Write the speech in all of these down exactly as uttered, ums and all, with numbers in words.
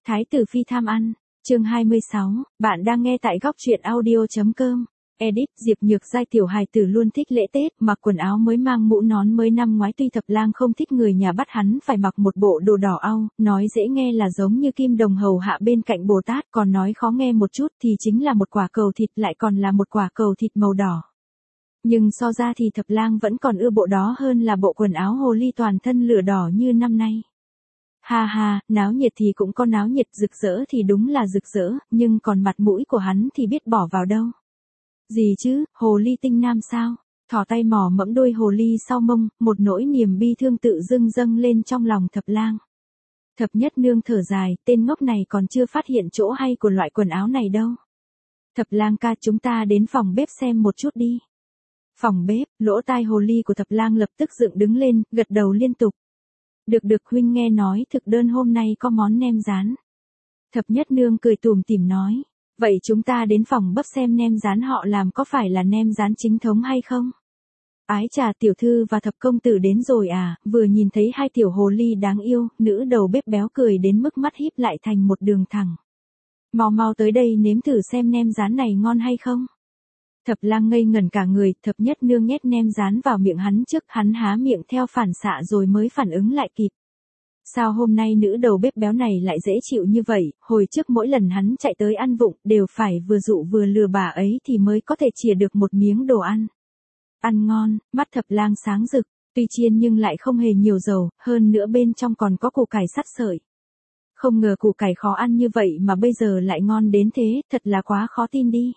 Thái tử phi tham ăn, chương hai mươi sáu, bạn đang nghe tại góc truyện audio.com. Edit, Diệp Nhược Giai tiểu hài tử luôn thích lễ Tết, mặc quần áo mới mang mũ nón mới năm ngoái tuy Thập Lang không thích người nhà bắt hắn phải mặc một bộ đồ đỏ au, nói dễ nghe là giống như kim đồng hầu hạ bên cạnh Bồ Tát, còn nói khó nghe một chút thì chính là một quả cầu thịt lại còn là một quả cầu thịt màu đỏ. Nhưng so ra thì Thập Lang vẫn còn ưa bộ đó hơn là bộ quần áo hồ ly toàn thân lửa đỏ như năm nay. Ha ha, náo nhiệt thì cũng có náo nhiệt, rực rỡ thì đúng là rực rỡ, nhưng còn mặt mũi của hắn thì biết bỏ vào đâu. Gì chứ, hồ ly tinh nam sao? Thỏ tay mò mẫm đôi hồ ly sau mông, một nỗi niềm bi thương tự dưng dâng lên trong lòng Thập Lang. Thập Nhất Nương thở dài, tên ngốc này còn chưa phát hiện chỗ hay của loại quần áo này đâu. Thập Lang ca, chúng ta đến phòng bếp xem một chút đi. Phòng bếp, lỗ tai hồ ly của Thập Lang lập tức dựng đứng lên, gật đầu liên tục. Được được, huynh nghe nói thực đơn hôm nay có món nem rán. Thập Nhất Nương cười tủm tỉm nói. Vậy chúng ta đến phòng bếp xem nem rán họ làm có phải là nem rán chính thống hay không? Ái chà, tiểu thư và thập công tử đến rồi à, vừa nhìn thấy hai tiểu hồ ly đáng yêu, nữ đầu bếp béo cười đến mức mắt híp lại thành một đường thẳng. Mau mau tới đây nếm thử xem nem rán này ngon hay không? Thập Lang ngây ngẩn cả người, Thập Nhất Nương nhét nem rán vào miệng hắn trước, hắn há miệng theo phản xạ rồi mới phản ứng lại kịp. Sao hôm nay nữ đầu bếp béo này lại dễ chịu như vậy, hồi trước mỗi lần hắn chạy tới ăn vụng, đều phải vừa dụ vừa lừa bà ấy thì mới có thể chìa được một miếng đồ ăn. Ăn ngon, mắt Thập Lang sáng rực, tuy chiên nhưng lại không hề nhiều dầu, hơn nữa bên trong còn có củ cải sắt sợi. Không ngờ củ cải khó ăn như vậy mà bây giờ lại ngon đến thế, thật là quá khó tin đi.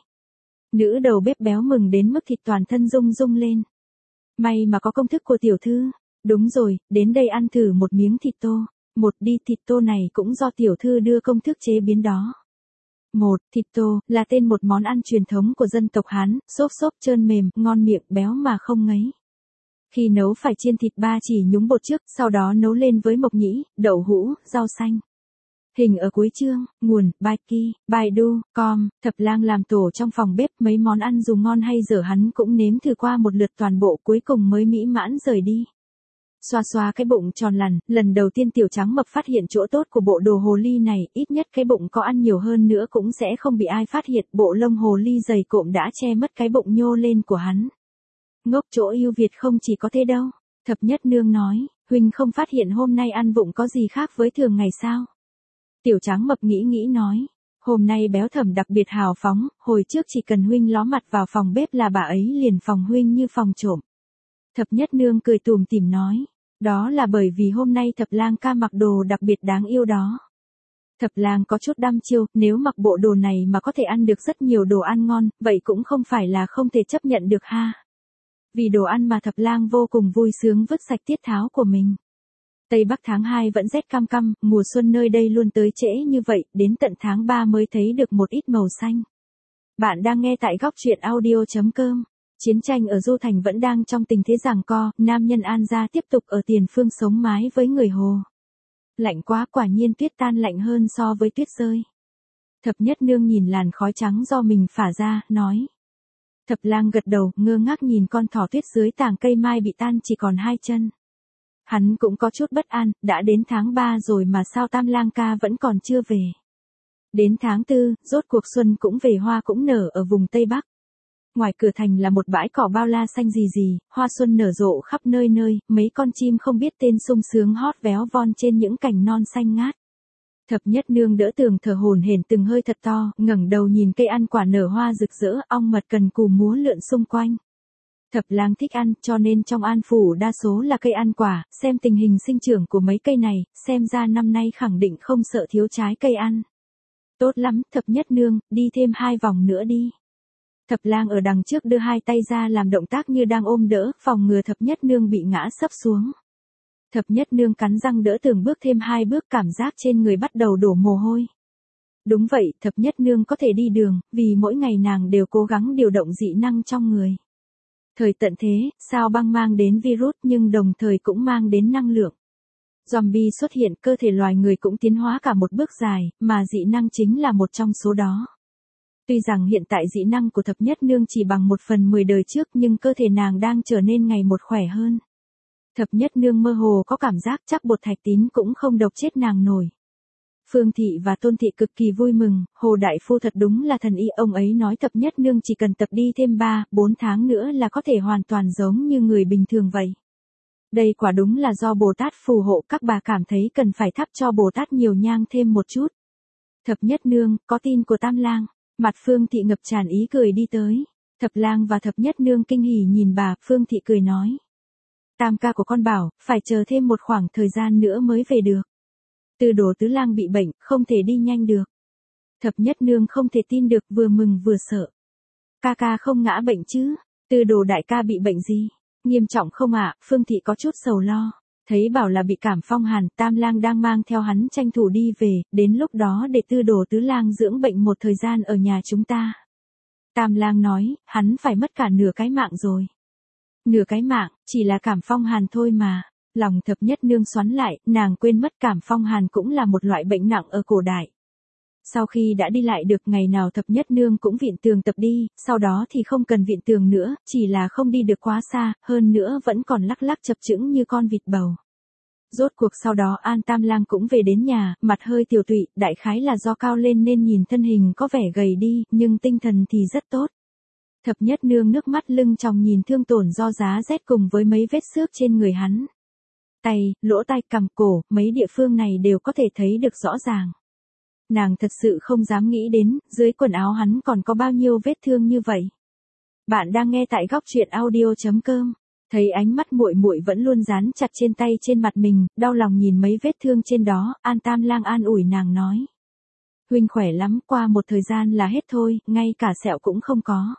Nữ đầu bếp béo mừng đến mức thịt toàn thân rung rung lên. May mà có công thức của tiểu thư. Đúng rồi, đến đây ăn thử một miếng thịt tô. Một đi, thịt tô này cũng do tiểu thư đưa công thức chế biến đó. Một, thịt tô, là tên một món ăn truyền thống của dân tộc Hán, xốp xốp trơn mềm, ngon miệng, béo mà không ngấy. Khi nấu phải chiên thịt ba chỉ nhúng bột trước, sau đó nấu lên với mộc nhĩ, đậu hũ, rau xanh. Hình ở cuối chương, nguồn, Baiki, Baidu, com, Thập Lang làm tổ trong phòng bếp, mấy món ăn dù ngon hay dở hắn cũng nếm thử qua một lượt toàn bộ cuối cùng mới mỹ mãn rời đi. Xoa xoa cái bụng tròn lằn, lần đầu tiên tiểu trắng mập phát hiện chỗ tốt của bộ đồ hồ ly này, ít nhất cái bụng có ăn nhiều hơn nữa cũng sẽ không bị ai phát hiện, bộ lông hồ ly dày cộm đã che mất cái bụng nhô lên của hắn. Ngốc chỗ yêu Việt không chỉ có thế đâu, Thập Nhất Nương nói, huynh không phát hiện hôm nay ăn vụng có gì khác với thường ngày sao? Tiểu trắng mập nghĩ nghĩ nói, hôm nay béo thẩm đặc biệt hào phóng, hồi trước chỉ cần huynh ló mặt vào phòng bếp là bà ấy liền phòng huynh như phòng trộm. Thập Nhất Nương cười tủm tỉm nói, đó là bởi vì hôm nay Thập Lang ca mặc đồ đặc biệt đáng yêu đó. Thập Lang có chút đăm chiêu, nếu mặc bộ đồ này mà có thể ăn được rất nhiều đồ ăn ngon, vậy cũng không phải là không thể chấp nhận được ha. Vì đồ ăn mà Thập Lang vô cùng vui sướng vứt sạch tiết tháo của mình. Tây Bắc tháng hai vẫn rét cam cam, mùa xuân nơi đây luôn tới trễ như vậy, đến tận tháng ba mới thấy được một ít màu xanh. Bạn đang nghe tại góc truyện audio.com. Chiến tranh ở Du Thành vẫn đang trong tình thế giằng co, nam nhân An gia tiếp tục ở tiền phương sống mái với người Hồ. Lạnh quá, quả nhiên tuyết tan lạnh hơn so với tuyết rơi. Thập Nhất Nương nhìn làn khói trắng do mình phả ra, nói. Thập Lang gật đầu, ngơ ngác nhìn con thỏ tuyết dưới tàng cây mai bị tan chỉ còn hai chân. Hắn cũng có chút bất an, đã đến tháng ba rồi mà sao Tam Lang ca vẫn còn chưa về. Đến tháng tư, rốt cuộc xuân cũng về, hoa cũng nở ở vùng Tây Bắc. Ngoài cửa thành là một bãi cỏ bao la xanh rì rì, hoa xuân nở rộ khắp nơi nơi, mấy con chim không biết tên sung sướng hót véo von trên những cành non xanh ngát. Thập Nhất Nương đỡ tường thở hổn hển từng hơi thật to, ngẩng đầu nhìn cây ăn quả nở hoa rực rỡ, ong mật cần cù múa lượn xung quanh. Thập Lang thích ăn, cho nên trong An phủ đa số là cây ăn quả, xem tình hình sinh trưởng của mấy cây này, xem ra năm nay khẳng định không sợ thiếu trái cây ăn. Tốt lắm, Thập Nhất Nương, đi thêm hai vòng nữa đi. Thập Lang ở đằng trước đưa hai tay ra làm động tác như đang ôm đỡ, phòng ngừa Thập Nhất Nương bị ngã sấp xuống. Thập Nhất Nương cắn răng đỡ tường bước thêm hai bước, cảm giác trên người bắt đầu đổ mồ hôi. Đúng vậy, Thập Nhất Nương có thể đi đường, vì mỗi ngày nàng đều cố gắng điều động dị năng trong người. Thời tận thế, sao băng mang đến virus nhưng đồng thời cũng mang đến năng lượng. Zombie xuất hiện, cơ thể loài người cũng tiến hóa cả một bước dài, mà dị năng chính là một trong số đó. Tuy rằng hiện tại dị năng của Thập Nhất Nương chỉ bằng một phần mười đời trước nhưng cơ thể nàng đang trở nên ngày một khỏe hơn. Thập Nhất Nương mơ hồ có cảm giác chắc bột thạch tín cũng không độc chết nàng nổi. Phương Thị và Tôn Thị cực kỳ vui mừng, Hồ Đại Phu thật đúng là thần y, ông ấy nói Thập Nhất Nương chỉ cần tập đi thêm ba, bốn tháng nữa là có thể hoàn toàn giống như người bình thường vậy. Đây quả đúng là do Bồ Tát phù hộ, các bà cảm thấy cần phải thắp cho Bồ Tát nhiều nhang thêm một chút. Thập Nhất Nương, có tin của Tam Lang. Mặt Phương Thị ngập tràn ý cười đi tới. Thập Lang và Thập Nhất Nương kinh hỉ nhìn bà, Phương Thị cười nói. Tam ca của con bảo, phải chờ thêm một khoảng thời gian nữa mới về được. Tư Đồ Tứ Lang bị bệnh, không thể đi nhanh được. Thập Nhất Nương không thể tin được, vừa mừng vừa sợ. Ca ca không ngã bệnh chứ? Tư Đồ đại ca bị bệnh gì? Nghiêm trọng không ạ? À? Phương Thị có chút sầu lo. Thấy bảo là bị cảm phong hàn, Tam Lang đang mang theo hắn tranh thủ đi về, đến lúc đó để Tư Đồ Tứ Lang dưỡng bệnh một thời gian ở nhà chúng ta. Tam Lang nói, hắn phải mất cả nửa cái mạng rồi. Nửa cái mạng, chỉ là cảm phong hàn thôi mà. Lòng Thập Nhất Nương xoắn lại, nàng quên mất cảm phong hàn cũng là một loại bệnh nặng ở cổ đại. Sau khi đã đi lại được, ngày nào Thập Nhất Nương cũng viện tường tập đi, sau đó thì không cần viện tường nữa, chỉ là không đi được quá xa, hơn nữa vẫn còn lắc lắc chập chững như con vịt bầu. Rốt cuộc sau đó An Tam Lang cũng về đến nhà, mặt hơi tiều tụy, đại khái là do cao lên nên nhìn thân hình có vẻ gầy đi, nhưng tinh thần thì rất tốt. Thập Nhất Nương nước mắt lưng tròng nhìn thương tổn do giá rét cùng với mấy vết xước trên người hắn. Tay, lỗ tai, cằm, cổ, mấy địa phương này đều có thể thấy được rõ ràng. Nàng thật sự không dám nghĩ đến, dưới quần áo hắn còn có bao nhiêu vết thương như vậy. Bạn đang nghe tại góc truyện audio chấm com. Thấy ánh mắt muội muội vẫn luôn dán chặt trên tay trên mặt mình, đau lòng nhìn mấy vết thương trên đó, An Tam Lang an ủi nàng nói. Huynh khỏe lắm, qua một thời gian là hết thôi, ngay cả sẹo cũng không có.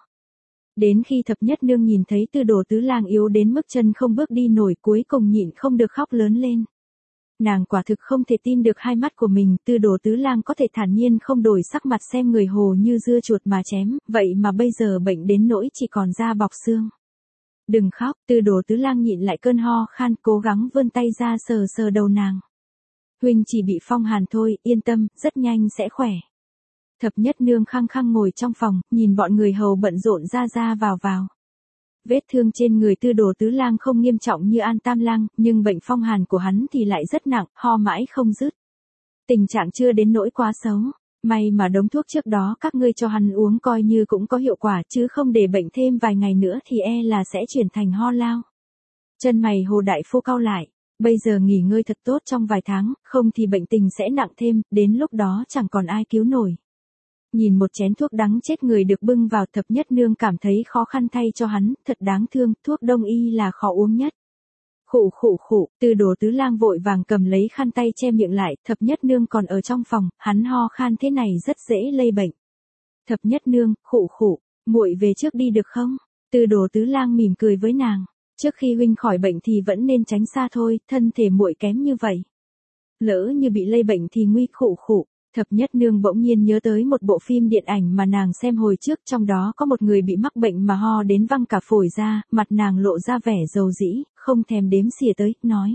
Đến khi Thập Nhất Nương nhìn thấy Tư Đồ Tứ Lang yếu đến mức chân không bước đi nổi, cuối cùng nhịn không được khóc lớn lên. Nàng quả thực không thể tin được hai mắt của mình, Tư Đồ Tứ Lang có thể thản nhiên không đổi sắc mặt xem người hồ như dưa chuột mà chém, vậy mà bây giờ bệnh đến nỗi chỉ còn da bọc xương. Đừng khóc, Tư Đồ Tứ Lang nhịn lại cơn ho khan, cố gắng vươn tay ra sờ sờ đầu nàng. Huynh chỉ bị phong hàn thôi, yên tâm, rất nhanh sẽ khỏe. Thập Nhất Nương khăng khăng ngồi trong phòng, nhìn bọn người hầu bận rộn ra ra vào vào. Vết thương trên người Tư Đồ Tứ Lang không nghiêm trọng như An Tam Lang, nhưng bệnh phong hàn của hắn thì lại rất nặng, ho mãi không dứt. Tình trạng chưa đến nỗi quá xấu. May mà đống thuốc trước đó các ngươi cho hắn uống coi như cũng có hiệu quả, chứ không để bệnh thêm vài ngày nữa thì e là sẽ chuyển thành ho lao. Chân mày Hồ Đại Phu cau lại. Bây giờ nghỉ ngơi thật tốt trong vài tháng, không thì bệnh tình sẽ nặng thêm, đến lúc đó chẳng còn ai cứu nổi. Nhìn một chén thuốc đắng chết người được bưng vào, Thập Nhất Nương cảm thấy khó khăn thay cho hắn, thật đáng thương, thuốc đông y là khó uống nhất. Khụ khụ khụ, Tư Đồ Tứ Lang vội vàng cầm lấy khăn tay che miệng lại, Thập Nhất Nương còn ở trong phòng, hắn ho khan thế này rất dễ lây bệnh. Thập Nhất Nương, khụ khụ, muội về trước đi được không? Tư Đồ Tứ Lang mỉm cười với nàng, trước khi huynh khỏi bệnh thì vẫn nên tránh xa thôi, thân thể muội kém như vậy. Lỡ như bị lây bệnh thì nguy. Khụ khụ. Thập Nhất Nương bỗng nhiên nhớ tới một bộ phim điện ảnh mà nàng xem hồi trước, trong đó có một người bị mắc bệnh mà ho đến văng cả phổi ra, mặt nàng lộ ra vẻ dầu dĩ, không thèm đếm xỉa tới, nói.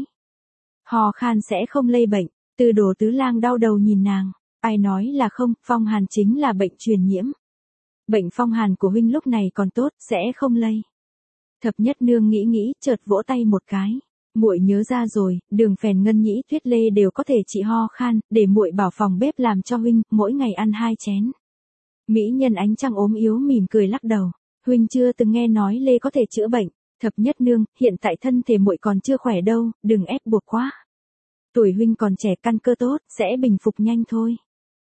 Ho khan sẽ không lây bệnh. Tư Đồ Tứ Lang đau đầu nhìn nàng, ai nói là không, phong hàn chính là bệnh truyền nhiễm. Bệnh phong hàn của huynh lúc này còn tốt, sẽ không lây. Thập Nhất Nương nghĩ nghĩ, chợt vỗ tay một cái. Muội nhớ ra rồi, đường phèn ngân nhĩ tuyết lê đều có thể trị ho khan, để muội bảo phòng bếp làm cho huynh, mỗi ngày ăn hai chén. Mỹ nhân Ánh Trăng ốm yếu mỉm cười lắc đầu, huynh chưa từng nghe nói lê có thể chữa bệnh. Thập Nhất Nương, hiện tại thân thể muội còn chưa khỏe đâu, đừng ép buộc quá. Tuổi huynh còn trẻ, căn cơ tốt, sẽ bình phục nhanh thôi.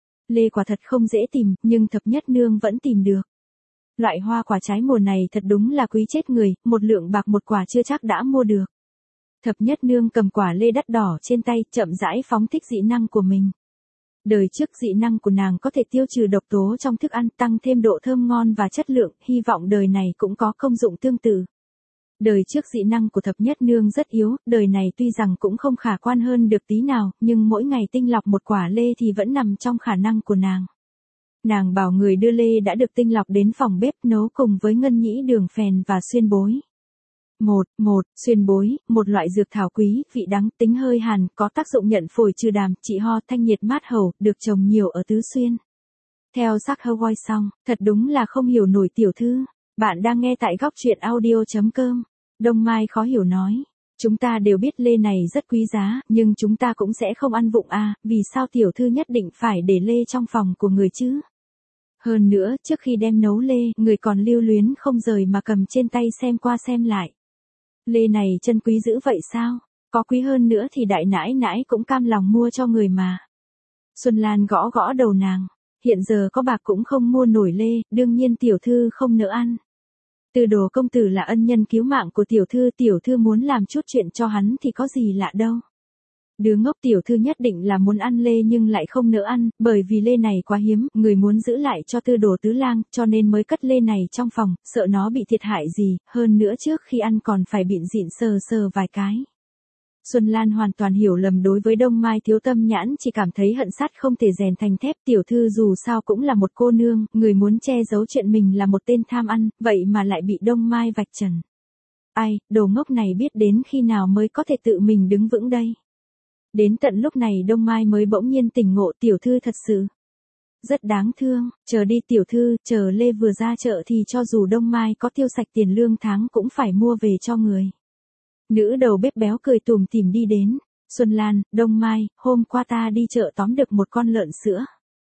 Lê quả thật không dễ tìm, nhưng Thập Nhất Nương vẫn tìm được. Loại hoa quả trái mùa này thật đúng là quý chết người, một lượng bạc một quả chưa chắc đã mua được. Thập Nhất Nương cầm quả lê đắt đỏ trên tay, chậm rãi phóng thích dị năng của mình. Đời trước dị năng của nàng có thể tiêu trừ độc tố trong thức ăn, tăng thêm độ thơm ngon và chất lượng, hy vọng đời này cũng có công dụng tương tự. Đời trước dị năng của Thập Nhất Nương rất yếu, đời này tuy rằng cũng không khả quan hơn được tí nào, nhưng mỗi ngày tinh lọc một quả lê thì vẫn nằm trong khả năng của nàng. Nàng bảo người đưa lê đã được tinh lọc đến phòng bếp nấu cùng với ngân nhĩ, đường phèn và xuyên bối. Một, một, xuyên bối, một loại dược thảo quý, vị đắng, tính hơi hàn, có tác dụng nhận phổi trừ đàm, trị ho, thanh nhiệt mát hầu, được trồng nhiều ở Tứ Xuyên. Theo sắc Hawaii xong, thật đúng là không hiểu nổi tiểu thư. Bạn đang nghe tại góc truyện audio chấm com. Đông Mai khó hiểu nói. Chúng ta đều biết lê này rất quý giá, nhưng chúng ta cũng sẽ không ăn vụng à, vì sao tiểu thư nhất định phải để lê trong phòng của người chứ? Hơn nữa, trước khi đem nấu lê, người còn lưu luyến không rời mà cầm trên tay xem qua xem lại. Lê này chân quý dữ vậy sao? Có quý hơn nữa thì đại nãi nãi cũng cam lòng mua cho người mà. Xuân Lan gõ gõ đầu nàng. Hiện giờ có bạc cũng không mua nổi lê, đương nhiên tiểu thư không nỡ ăn. Tư Đồ công tử là ân nhân cứu mạng của tiểu thư, tiểu thư muốn làm chút chuyện cho hắn thì có gì lạ đâu. Đứa ngốc tiểu thư nhất định là muốn ăn lê nhưng lại không nỡ ăn, bởi vì lê này quá hiếm, người muốn giữ lại cho Tư Đồ tứ lang, cho nên mới cất lê này trong phòng, sợ nó bị thiệt hại gì, hơn nữa trước khi ăn còn phải bịn dịn sờ sờ vài cái. Xuân Lan hoàn toàn hiểu lầm đối với Đông Mai thiếu tâm nhãn, chỉ cảm thấy hận sắt không thể rèn thành thép, tiểu thư dù sao cũng là một cô nương, người muốn che giấu chuyện mình là một tên tham ăn, vậy mà lại bị Đông Mai vạch trần. Ai, đồ ngốc này biết đến khi nào mới có thể tự mình đứng vững đây. Đến tận lúc này Đông Mai mới bỗng nhiên tỉnh ngộ, tiểu thư thật sự rất đáng thương, chờ đi tiểu thư, chờ lê vừa ra chợ thì cho dù Đông Mai có tiêu sạch tiền lương tháng cũng phải mua về cho người. Nữ đầu bếp béo cười tủm tỉm đi đến. Xuân Lan, Đông Mai, hôm qua ta đi chợ tóm được một con lợn sữa.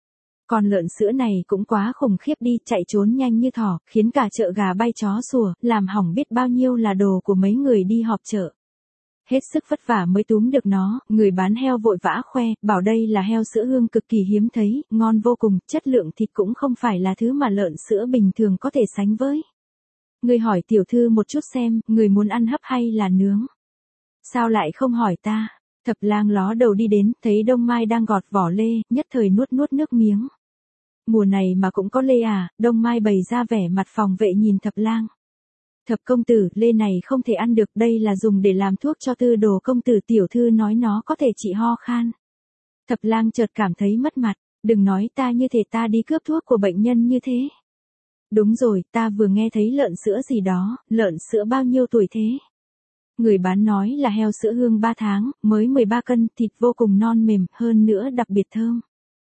Con lợn sữa này cũng quá khủng khiếp đi, chạy trốn nhanh như thỏ, khiến cả chợ gà bay chó sủa, làm hỏng biết bao nhiêu là đồ của mấy người đi họp chợ. Hết sức vất vả mới túm được nó, người bán heo vội vã khoe, bảo đây là heo sữa hương cực kỳ hiếm thấy, ngon vô cùng, chất lượng thịt cũng không phải là thứ mà lợn sữa bình thường có thể sánh với. Người hỏi tiểu thư một chút xem, người muốn ăn hấp hay là nướng? Sao lại không hỏi ta? Thập lang ló đầu đi đến, thấy Đông Mai đang gọt vỏ lê, nhất thời nuốt nuốt nước miếng. Mùa này mà cũng có lê à? Đông Mai bày ra vẻ mặt phòng vệ nhìn thập lang. Thập công tử, lê này không thể ăn được, đây là dùng để làm thuốc cho Tư Đồ công tử, tiểu thư nói nó có thể trị ho khan. Thập lang chợt cảm thấy mất mặt, đừng nói ta như thể ta đi cướp thuốc của bệnh nhân như thế. Đúng rồi, ta vừa nghe thấy lợn sữa gì đó, lợn sữa bao nhiêu tuổi thế? Người bán nói là heo sữa hương ba tháng, mới mười ba cân, thịt vô cùng non mềm, hơn nữa đặc biệt thơm.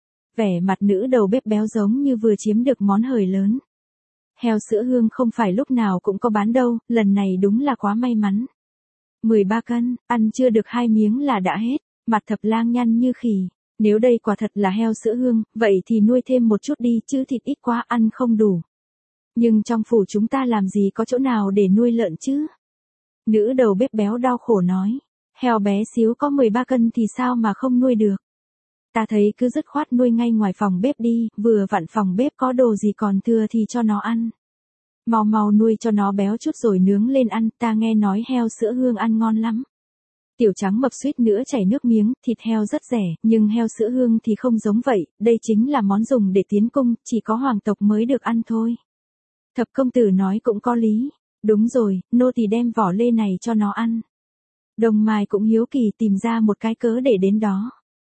Vẻ mặt nữ đầu bếp béo giống như vừa chiếm được món hời lớn. Heo sữa hương không phải lúc nào cũng có bán đâu, lần này đúng là quá may mắn. mười ba cân, ăn chưa được hai miếng là đã hết, mặt thập lang nhăn như khỉ. Nếu đây quả thật là heo sữa hương, vậy thì nuôi thêm một chút đi, chứ thịt ít quá ăn không đủ. Nhưng trong phủ chúng ta làm gì có chỗ nào để nuôi lợn chứ? Nữ đầu bếp béo đau khổ nói. Heo bé xíu có mười ba cân thì sao mà không nuôi được? Ta thấy cứ dứt khoát nuôi ngay ngoài phòng bếp đi, vừa vặn phòng bếp có đồ gì còn thừa thì cho nó ăn. Mau mau nuôi cho nó béo chút rồi nướng lên ăn, ta nghe nói heo sữa hương ăn ngon lắm. Tiểu Trắng mập suýt nữa chảy nước miếng, thịt heo rất rẻ, nhưng heo sữa hương thì không giống vậy, đây chính là món dùng để tiến cung, chỉ có hoàng tộc mới được ăn thôi. Thập công tử nói cũng có lý. Đúng rồi, nô tỳ đem vỏ lê này cho nó ăn. Đông Mai cũng hiếu kỳ tìm ra một cái cớ để đến đó.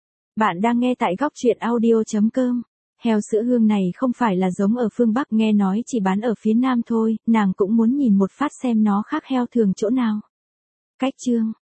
Bạn đang nghe tại góc truyện audio chấm com. Heo sữa hương này không phải là giống ở phương Bắc, nghe nói chỉ bán ở phía Nam thôi, nàng cũng muốn nhìn một phát xem nó khác heo thường chỗ nào. Cách chương